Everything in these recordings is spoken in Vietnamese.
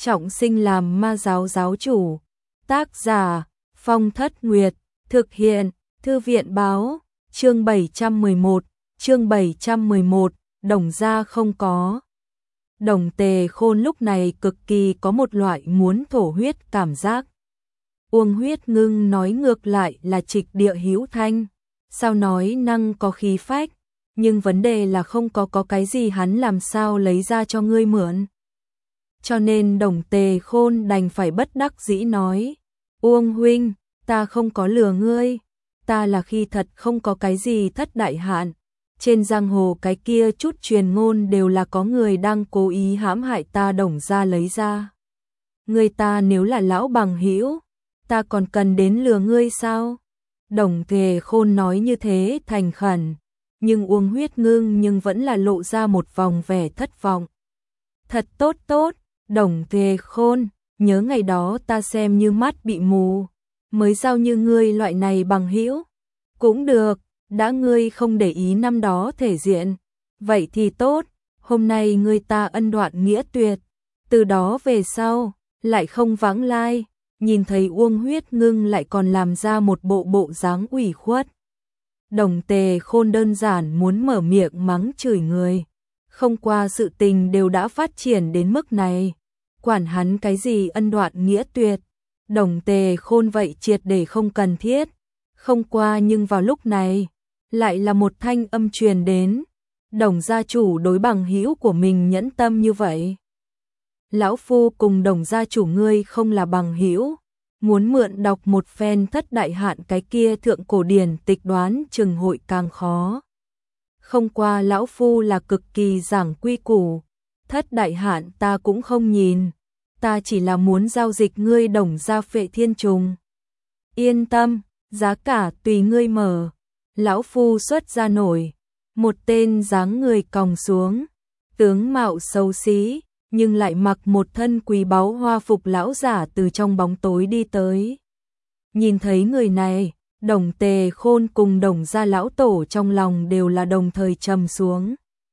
trọng sinh làm ma giáo giáo chủ. Tác giả Phong Thất Nguyệt, thực hiện Thư viện báo, chương 711, Đồng gia không có. Đồng Tề Khôn lúc này cực kỳ có một loại muốn thổ huyết cảm giác. Uông Huyết Ngưng nói ngược lại là trịch địa hữu thanh, sao nói năng có khí phách, nhưng vấn đề là không có cái gì hắn làm sao lấy ra cho ngươi mượn. Cho nên Đồng Tề Khôn đành phải bất đắc dĩ nói, Uông huynh, ta không có lừa ngươi, ta là khi thật không có cái gì thất đại hạn. Trên giang hồ cái kia chút truyền ngôn đều là có người đang cố ý hãm hại ta Đồng gia lấy ra. Người ta nếu là lão bằng hữu, ta còn cần đến lừa ngươi sao? Đồng Tề Khôn nói như thế thành khẩn, nhưng Uông Huyết Ngưng nhưng vẫn là lộ ra một vòng vẻ thất vọng. Thật tốt, Đồng Tề Khôn, nhớ ngày đó ta xem như mắt bị mù, mới giao như ngươi loại này bằng hữu. Cũng được, đã ngươi không để ý năm đó thể diện, vậy thì tốt, hôm nay ngươi ta ân đoạn nghĩa tuyệt, từ đó về sau, lại không vãng lai. Nhìn thấy Uông Huyết Ngưng lại còn làm ra một bộ dáng ủy khuất. Đồng Tề Khôn đơn giản muốn mở miệng mắng chửi người. Không qua sự tình đều đã phát triển đến mức này. Quản hắn cái gì ân đoạn nghĩa tuyệt. Đồng Tề Khôn vậy triệt để không cần thiết. Không qua nhưng vào lúc này, lại là một thanh âm truyền đến. Đồng gia chủ đối bằng hữu của mình nhẫn tâm như vậy. Lão phu cùng Đồng gia chủ ngươi không là bằng hữu, muốn mượn đọc một phen thất đại hạn cái kia thượng cổ điển tịch đoán chừng hội càng khó. Không qua lão phu là cực kỳ giảng quy củ, thất đại hạn ta cũng không nhìn, ta chỉ là muốn giao dịch ngươi Đồng gia Phệ Thiên Trùng. Yên tâm, giá cả tùy ngươi mở. Lão phu xuất ra nổi, một tên dáng người còng xuống, tướng mạo xấu xí, nhưng lại mặc một thân quý báu hoa phục lão giả từ trong bóng tối đi tới. Nhìn thấy người này, Đồng Tề Khôn cùng Đồng gia lão tổ trong lòng đều là đồng thời trầm xuống.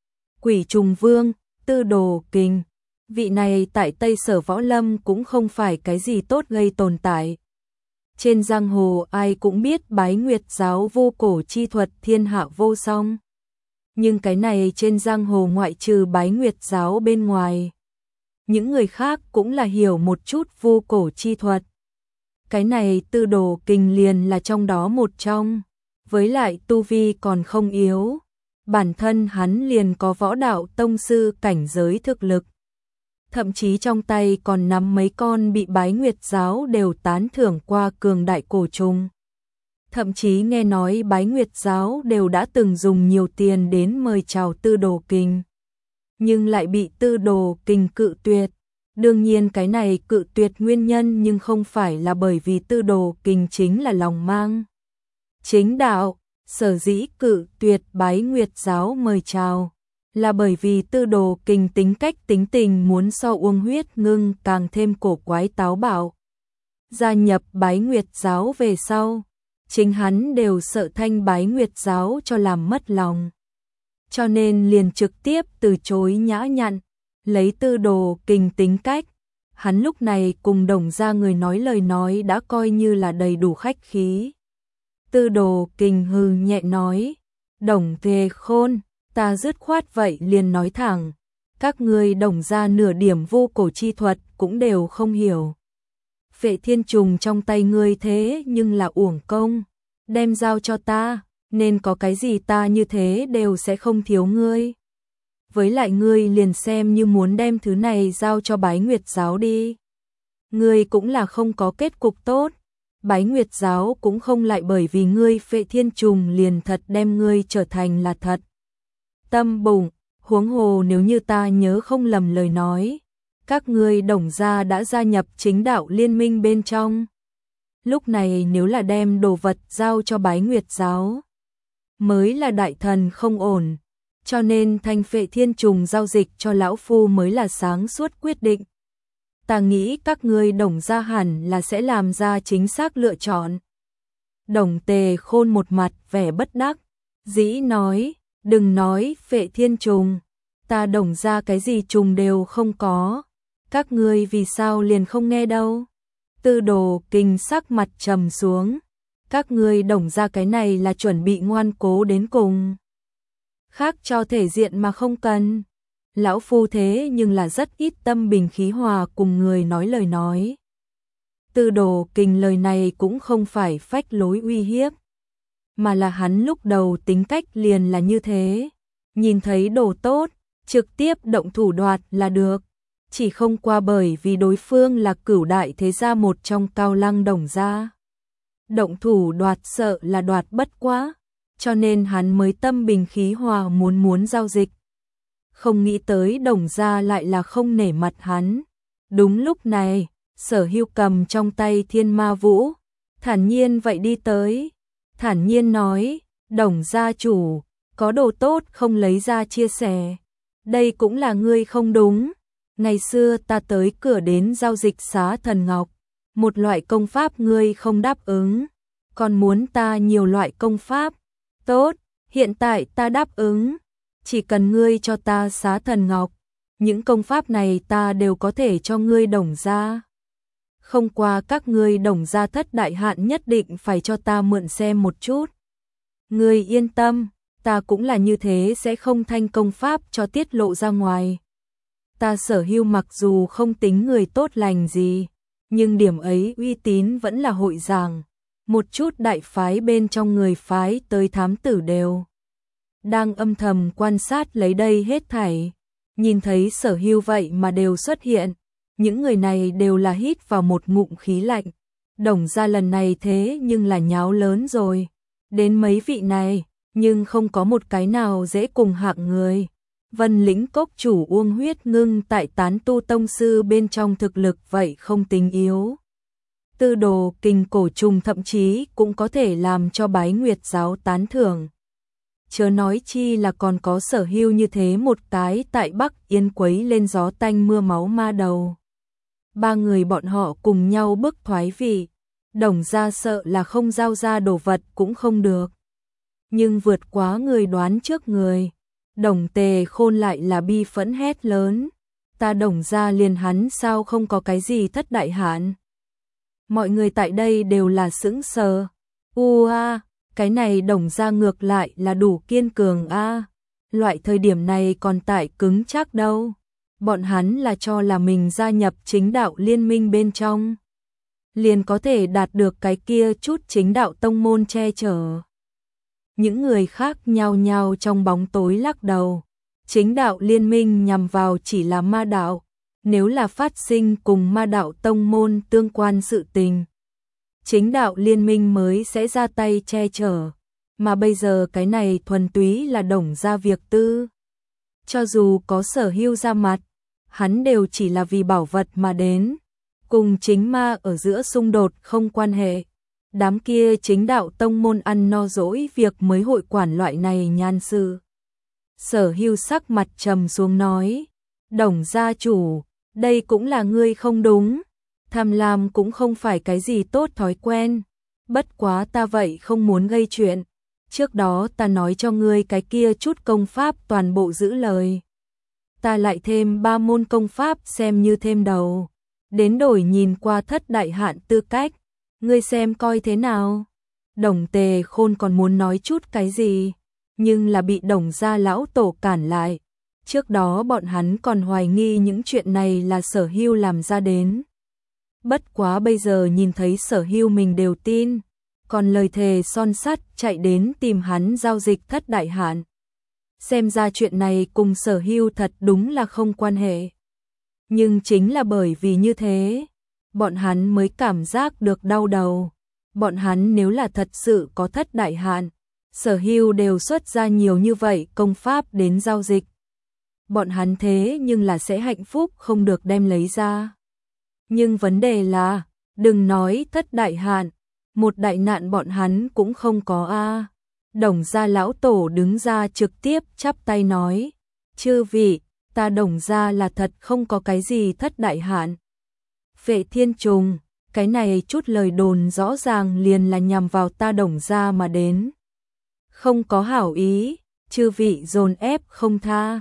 Quỷ trùng vương, Tư Đồ Kình, vị này tại Tây Sở Võ Lâm cũng không phải cái gì tốt gây tồn tại. Trên giang hồ ai cũng biết Bái Nguyệt giáo vô cổ chi thuật thiên hạ vô song. Nhưng cái này trên giang hồ ngoại trừ Bái Nguyệt giáo bên ngoài, những người khác cũng là hiểu một chút vô cổ chi thuật. Cái này Tư Đồ Kình liền là trong đó một trong, với lại tu vi còn không yếu, bản thân hắn liền có võ đạo tông sư cảnh giới thực lực. Thậm chí trong tay còn nắm mấy con bị Bái Nguyệt giáo đều tán thưởng qua cường đại cổ trùng. Thậm chí nghe nói Bái Nguyệt giáo đều đã từng dùng nhiều tiền đến mời chào Tư Đồ Kình, nhưng lại bị Tư Đồ Kình cự tuyệt. Đương nhiên cái này cự tuyệt nguyên nhân nhưng không phải là bởi vì Tư Đồ Kình chính là lòng mang chính đạo, sở dĩ cự tuyệt Bái Nguyệt giáo mời chào, là bởi vì Tư Đồ Kình tính cách tính tình muốn so Uông Huyết Ngưng càng thêm cổ quái táo bạo. Gia nhập Bái Nguyệt giáo về sau, chính hắn đều sợ thanh Bái Nguyệt giáo cho làm mất lòng. Cho nên liền trực tiếp từ chối nhã nhặn, lấy Tư Đồ Kình tính cách, hắn lúc này cùng Đồng gia người nói lời nói đã coi như là đầy đủ khách khí. Tư Đồ Kình hừ nhẹ nói, Đồng Tề Khôn, ta dứt khoát vậy liền nói thẳng, các ngươi Đồng gia nửa điểm vô cổ chi thuật cũng đều không hiểu. Phệ Thiên Trùng trong tay ngươi thế nhưng là uổng công, đem giao cho ta, nên có cái gì ta như thế đều sẽ không thiếu ngươi. Với lại ngươi liền xem như muốn đem thứ này giao cho Bái Nguyệt giáo đi. Ngươi cũng là không có kết cục tốt, Bái Nguyệt giáo cũng không lại bởi vì ngươi Phệ Thiên Trùng liền thật đem ngươi trở thành là thật. Tâm bụng, huống hồ nếu như ta nhớ không lầm lời nói, các ngươi Đồng gia đã gia nhập chính đạo liên minh bên trong. Lúc này nếu là đem đồ vật giao cho Bái Nguyệt giáo, mới là đại thần không ổn, cho nên thanh Phệ Thiên Trùng giao dịch cho lão phu mới là sáng suốt quyết định. Ta nghĩ các ngươi Đồng gia hẳn là sẽ làm ra chính xác lựa chọn. Đồng Tề Khôn một mặt vẻ bất đắc dĩ nói, đừng nói Phệ Thiên Trùng, ta Đồng gia cái gì trùng đều không có, Các ngươi vì sao liền không nghe đâu? Tư Đồ Kình sắc mặt trầm xuống. Các ngươi Đồng gia cái này là chuẩn bị ngoan cố đến cùng. Khác cho thể diện mà không cần. Lão phu thế nhưng là rất ít tâm bình khí hòa cùng người nói lời nói. Tư Đồ Kình lời này cũng không phải phách lối uy hiếp, mà là hắn lúc đầu tính cách liền là như thế. Nhìn thấy đồ tốt, trực tiếp động thủ đoạt là được. Chỉ không qua bởi vì đối phương là cửu đại thế gia một trong Cao Lăng Đồng gia. Động thủ đoạt sợ là đoạt bất quá, cho nên hắn mới tâm bình khí hòa muốn giao dịch. Không nghĩ tới Đồng gia lại là không nể mặt hắn. Đúng lúc này, Sở Hưu cầm trong tay Thiên Ma Vũ, thản nhiên vậy đi tới. Thản nhiên nói, Đồng gia chủ, có đồ tốt không lấy ra chia sẻ. Đây cũng là ngươi không đúng. Ngày xưa ta tới cửa đến giao dịch Xá Thần Ngọc, một loại công pháp ngươi không đáp ứng, còn muốn ta nhiều loại công pháp. Tốt, hiện tại ta đáp ứng, chỉ cần ngươi cho ta Xá Thần Ngọc, những công pháp này ta đều có thể cho ngươi Đồng gia. Không qua các ngươi Đồng gia thất đại hạn nhất định phải cho ta mượn xem một chút. Ngươi yên tâm, ta cũng là như thế sẽ không thanh công pháp cho tiết lộ ra ngoài. Ta Sở Hưu mặc dù không tính người tốt lành gì, nhưng điểm ấy uy tín vẫn là hội giảng. Một chút đại phái bên trong người phái tới thám tử đều đang âm thầm quan sát lấy đây hết thảy. Nhìn thấy Sở Hưu vậy mà đều xuất hiện, những người này đều là hít vào một ngụm khí lạnh. Đồng gia lần này thế nhưng là nháo lớn rồi. Đến mấy vị này, nhưng không có một cái nào dễ cùng hạng người. Vân Lĩnh Cốc chủ Uông Huyết Ngưng tại Tán Tu tông sư bên trong thực lực vậy không tính yếu. Tư Đồ Kình cổ trùng thậm chí cũng có thể làm cho Bái Nguyệt giáo tán thưởng. Chớ nói chi là còn có Sở Hưu như thế một cái tại Bắc Yên quấy lên gió tanh mưa máu ma đầu. Ba người bọn họ cùng nhau bức thoái vị. Đồng gia sợ là không giao ra đồ vật cũng không được. Nhưng vượt quá người đoán trước người. Đồng Tề Khôn lại là bi phẫn hét lớn. Ta Đồng gia liền hắn sao không có cái gì thất đại hạn. Mọi người tại đây đều là sững sờ. Cái này Đồng gia ngược lại là đủ kiên cường a. Loại thời điểm này còn tại cứng chắc đâu. Bọn hắn là cho là mình gia nhập chính đạo liên minh bên trong, liền có thể đạt được cái kia chút chính đạo tông môn che chở. Những người khác nhao nhao trong bóng tối lắc đầu. Chính đạo liên minh nhằm vào chỉ là ma đạo, nếu là phát sinh cùng ma đạo tông môn tương quan sự tình, chính đạo liên minh mới sẽ ra tay che chở, mà bây giờ cái này thuần túy là Đồng gia việc tư. Cho dù có Sở Hưu ra mặt, hắn đều chỉ là vì bảo vật mà đến, cùng chính ma ở giữa xung đột không quan hệ. Đám kia chính đạo tông môn ăn no dỗi việc mới hội quản loại này nhan sự. Sở Hưu sắc mặt trầm xuống nói, Đồng gia chủ, đây cũng là ngươi không đúng. Tham lam cũng không phải cái gì tốt thói quen. Bất quá ta vậy không muốn gây chuyện. Trước đó ta nói cho ngươi cái kia chút công pháp toàn bộ giữ lời. Ta lại thêm 3 môn công pháp xem như thêm đầu. Đến đổi nhìn qua thất đại hạn tư cách. Ngươi xem coi thế nào. Đồng Tề Khôn còn muốn nói chút cái gì, nhưng là bị Đồng gia lão tổ cản lại. Trước đó bọn hắn còn hoài nghi những chuyện này là Sở Hưu làm ra đến. Bất quá bây giờ nhìn thấy Sở Hưu mình đều tin, còn lời thề son sắt chạy đến tìm hắn giao dịch thất đại hạn. Xem ra chuyện này cùng Sở Hưu thật đúng là không quan hệ. Nhưng chính là bởi vì như thế, bọn hắn mới cảm giác được đau đầu. Bọn hắn nếu là thật sự có thất đại hạn, Sở Hưu đều xuất ra nhiều như vậy công pháp đến giao dịch. Bọn hắn thế nhưng là sẽ hạnh phúc không được đem lấy ra. Nhưng vấn đề là, đừng nói thất đại hạn, một đại nạn bọn hắn cũng không có a. Đồng gia lão tổ đứng ra trực tiếp chắp tay nói, chư vị, ta Đồng gia là thật không có cái gì thất đại hạn. Phệ Thiên Trùng, cái này chút lời đồn rõ ràng liền là nhằm vào ta Đồng gia mà đến. Không có hảo ý, chư vị dồn ép không tha.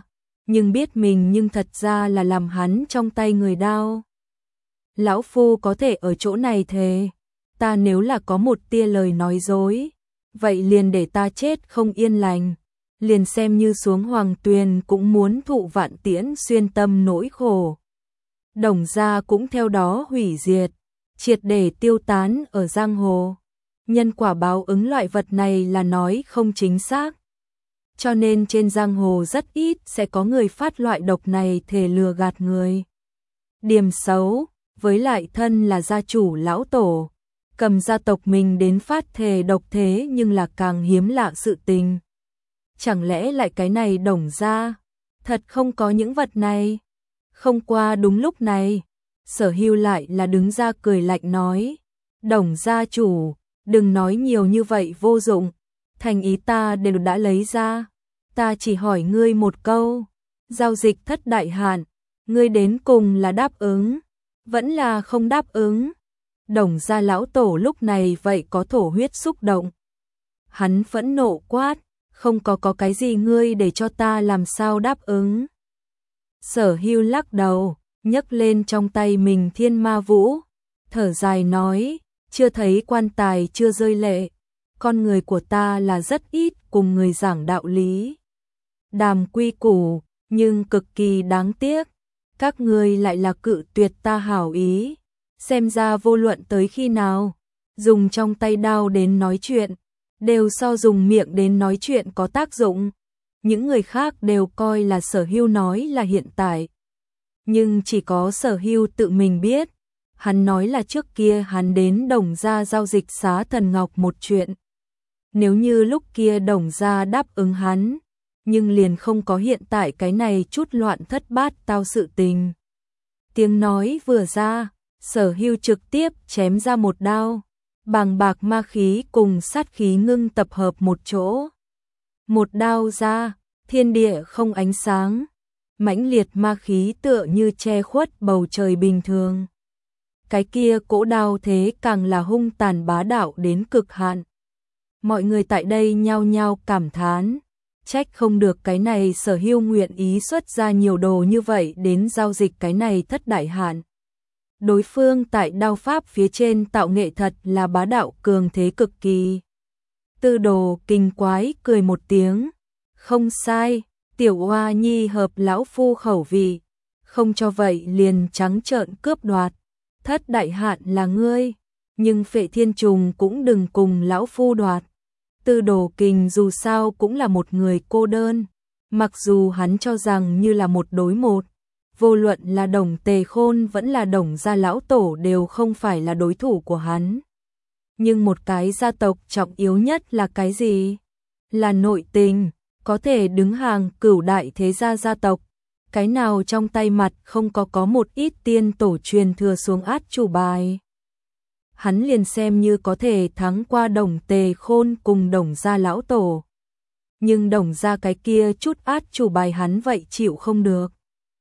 nhưng biết mình nhưng thật ra là làm hắn trong tay người đao. Lão Phu có thể ở chỗ này thề, ta nếu là có một tia lời nói dối, vậy liền để ta chết không yên lành, liền xem như xuống hoàng tuyền cũng muốn thụ vạn tiễn xuyên tâm nỗi khổ. Đồng gia cũng theo đó hủy diệt, triệt để tiêu tán ở giang hồ. Nhân quả báo ứng loại vật này là nói không chính xác. Cho nên trên giang hồ rất ít sẽ có người phát loại độc này thề lừa gạt người. Điểm xấu, với lại thân là gia chủ lão tổ, cầm gia tộc mình đến phát thề độc thế nhưng là càng hiếm lạ sự tình. Chẳng lẽ lại cái này Đồng gia thật không có những vật này? Không qua đúng lúc này, Sở Hưu lại là đứng ra cười lạnh nói, Đồng gia chủ, đừng nói nhiều như vậy vô dụng, thành ý ta đều đã lấy ra, ta chỉ hỏi ngươi một câu, giao dịch thất đại hạn, ngươi đến cùng là đáp ứng, vẫn là không đáp ứng? Đồng gia lão tổ lúc này vậy có thổ huyết xúc động. Hắn phẫn nộ quát, không có cái gì ngươi để cho ta làm sao đáp ứng. Sở Hưu lắc đầu, nhấc lên trong tay mình thiên ma vũ, thở dài nói, chưa thấy quan tài chưa rơi lệ, con người của ta là rất ít cùng người giảng đạo lý. Đàm quy củ, nhưng cực kỳ đáng tiếc, các ngươi lại là cự tuyệt ta hảo ý, xem ra vô luận tới khi nào, dùng trong tay đao đến nói chuyện, đều so dùng miệng đến nói chuyện có tác dụng. Những người khác đều coi là Sở Hưu nói là hiện tại. Nhưng chỉ có Sở Hưu tự mình biết, hắn nói là trước kia hắn đến Đồng gia giao dịch xá thần ngọc một chuyện. Nếu như lúc kia Đồng gia đáp ứng hắn, nhưng liền không có hiện tại cái này chút loạn thất bát tao sự tình. Tiếng nói vừa ra, Sở Hưu trực tiếp chém ra một đao, bàng bạc ma khí cùng sát khí ngưng tập hợp một chỗ. Một đao ra, thiên địa không ánh sáng, mãnh liệt ma khí tựa như che khuất bầu trời bình thường. Cái kia cỗ đao thế càng là hung tàn bá đạo đến cực hạn. Mọi người tại đây nhao nhao cảm thán, trách không được cái này Sở Hưu nguyện ý xuất ra nhiều đồ như vậy đến giao dịch cái này thất đại hạn. Đối phương tại đao pháp phía trên tạo nghệ thật là bá đạo cường thế cực kỳ. Tư Đồ Kinh quái cười một tiếng, không sai, tiểu oa nhi hợp lão phu khẩu vị, không cho vậy liền trắng trợn cướp đoạt, thất đại hạn là ngươi, nhưng Phệ Thiên Trùng cũng đừng cùng lão phu đoạt. Tư Đồ Kinh dù sao cũng là một người cô đơn, mặc dù hắn cho rằng như là một đối một, vô luận là Đồng Tề Khôn vẫn là Đồng gia lão tổ đều không phải là đối thủ của hắn. Nhưng một cái gia tộc trọng yếu nhất là cái gì? Là nội tình, có thể đứng hàng cửu đại thế gia gia tộc. Cái nào trong tay mặt không có một ít tiên tổ truyền thừa xuống át chủ bài. Hắn liền xem như có thể thắng qua Đồng Tề Khôn cùng Đồng gia lão tổ. Nhưng Đồng gia cái kia chút át chủ bài hắn vậy chịu không được.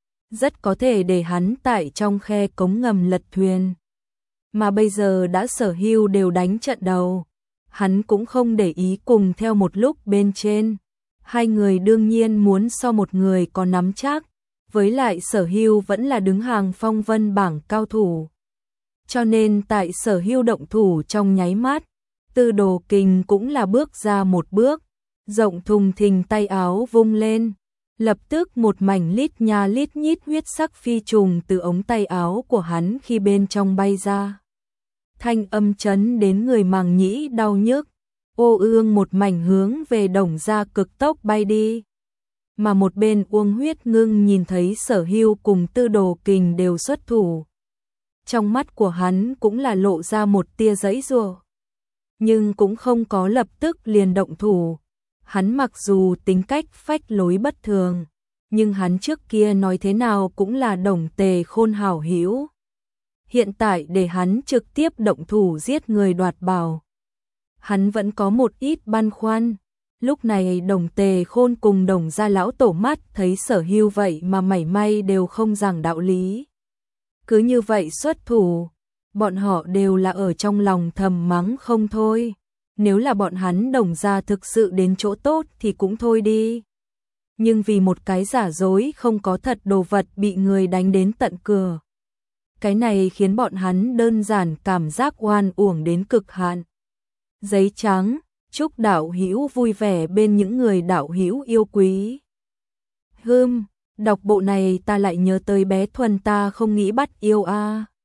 Rất có thể để hắn tại trong khe cống ngầm lật thuyền. Mà bây giờ đã Sở Hưu đều đánh trận đầu, hắn cũng không để ý cùng theo một lúc bên trên. Hai người đương nhiên muốn so một người có nắm chắc, với lại Sở Hưu vẫn là đứng hàng phong vân bảng cao thủ. Cho nên tại Sở Hưu động thủ trong nháy mắt, Tư Đồ Kinh cũng là bước ra một bước, rộng thùng thình tay áo vung lên. Lập tức một mảnh lít nha lít nhít huyết sắc phi trùng từ ống tay áo của hắn khi bên trong bay ra. Thanh âm chấn đến người màng nhĩ đau nhức, ô ương một mảnh hướng về Đồng gia cực tốc bay đi. Mà một bên Uông Huyết Ngưng nhìn thấy Sở Hưu cùng Tư Đồ Kình đều xuất thủ. Trong mắt của hắn cũng là lộ ra một tia giãy giụa, nhưng cũng không có lập tức liền động thủ. Hắn mặc dù tính cách phách lối bất thường, nhưng hắn trước kia nói thế nào cũng là Đồng Tề Khôn hảo hữu. Hiện tại để hắn trực tiếp động thủ giết người đoạt bảo, hắn vẫn có một ít băn khoăn. Lúc này Đồng Tề Khôn cùng Đồng gia lão tổ mắt thấy Sở Hưu vậy mà mảy may đều không giảng đạo lý. Cứ như vậy xuất thủ, bọn họ đều là ở trong lòng thầm mắng không thôi. Nếu là bọn hắn Đồng gia thực sự đến chỗ tốt thì cũng thôi đi. nhưng vì một cái giả dối không có thật đồ vật bị người đánh đến tận cửa. Cái này khiến bọn hắn đơn giản cảm giác oan uổng đến cực hạn. Giấy trắng, chúc đạo hữu vui vẻ bên những người đạo hữu yêu quý. Đọc bộ này ta lại nhớ tới bé Thuần ta không nghĩ bắt yêu a.